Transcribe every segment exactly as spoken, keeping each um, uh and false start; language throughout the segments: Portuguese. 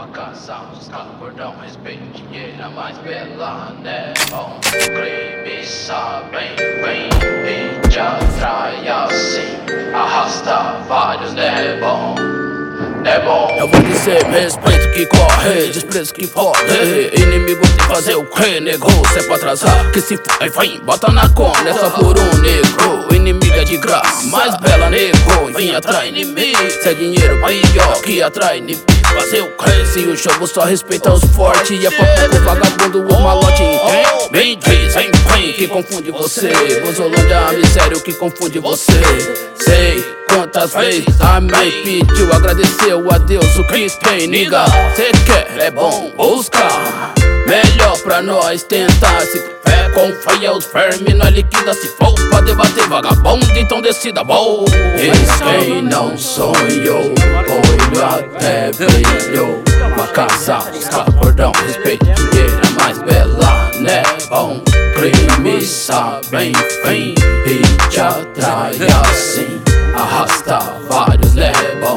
Marcação, escala, cordão, respeito, dinheiro, a mais bela, né? Bom, crime, sabem, vem e te atrai assim. Arrasta vários, né? Bom, é bom. Eu vou dizer, respeito que corre, desprezo que pode. Inimigo tem que fazer o que, nego? Se é pra atrasar, que se foi, vem, bota na conta, é só por um negro. Inimiga é de graça, mais bela, nego. Vem atrás inimigo, se é dinheiro pior que atrai inimigo. Fazer o que? Se o jogo só respeita os fortes e é pra pouco vagabundo o malote entende? Bem diz, vem, vem, que confunde você. Bozolândia, misério que confunde você. Sei quantas vezes amei, pediu, agradeceu a Deus o que tem, niga. Cê quer, é bom buscar, melhor pra nós tentar. Se tiver com fé os vermes, nós liquida. Se for pra debater vagabundo, então decida, bom. Eis quem não sonhou, olho até brilhou. Uma casa, escala, cordão, respeito, dinheiro, a mais bela, né? Bom, crime, sabem, vem e te atrai assim. Arrasta vários, né? Bom,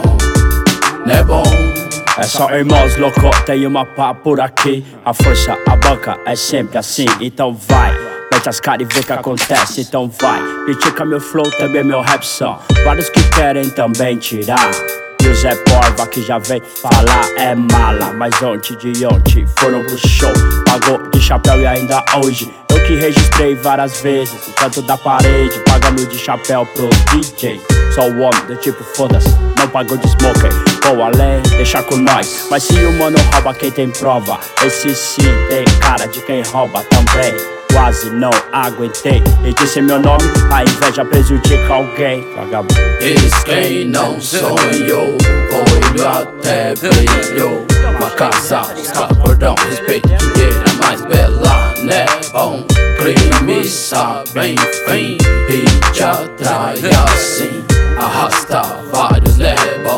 né? Bom. É só irmãos loucos, tem uma pá por aqui. A força, a banca é sempre assim, então vai. Mete as caras e vê o que acontece, então vai. Critica meu flow, também meu rap são vários que querem também tirar. E o Zé Porva que já vem falar é mala. Mas ontem de ontem foram pro show, pagou de chapéu e ainda hoje eu que registrei várias vezes o canto da parede, pagando de chapéu pro D J. Sou o homem do tipo foda-se, não pagou de smoker. Vou além, deixa com nós. Mas se o mano rouba, quem tem prova? Esse sim tem cara de quem rouba também. Quase não aguentei e disse meu nome, a inveja prejudica alguém. Vagabundo. Eis quem não sonhou, olho até brilhou. Uma casa, escala, cordão, respeito, dinheiro, a mais bela, né? Bom, crime, sabem, vem e te atrai assim. Arrasta vários, né? Bom,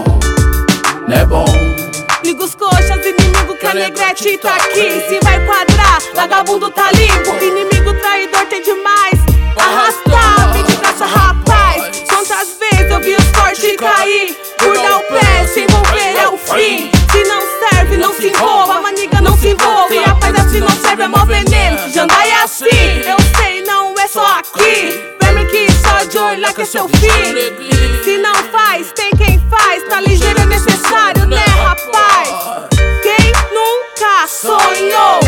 né? Bom. Liga os coxas, inimigo que a negrete tá aqui. Se vai quadrar, vagabundo tá limpo. Inimigo traidor tem demais. Arrastar, vem de graça, rapaz. Quantas vezes eu vi os fortes cair por dar o pé, se envolver é o fim. Se não serve, não se envolva, maniga, não se envolve. Rapaz, assim não serve, é mó veneno. Jandai é assim, eu sei, não é só aqui. Verme que só de olhar que é seu fim. Se não faz, tem quem faz. Tá ligeiro, é necessário, né, rapaz? Quem nunca sonhou